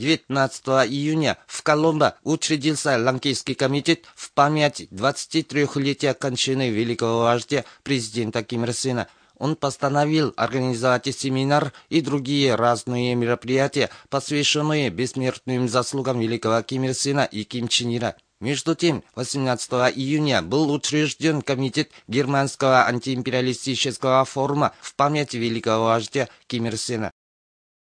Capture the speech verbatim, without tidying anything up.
девятнадцатого июня в Коломбо учредился Ланкейский комитет в память двадцатитрёхлетия кончины великого вождя президента Ким Ир Сена. Он постановил организовать семинар и другие разные мероприятия, посвященные бессмертным заслугам великого Ким Ир Сена и Ким Чен Ира. Между тем, восемнадцатого июня был учрежден комитет Германского антиимпериалистического форума в память великого вождя Ким Ир Сена.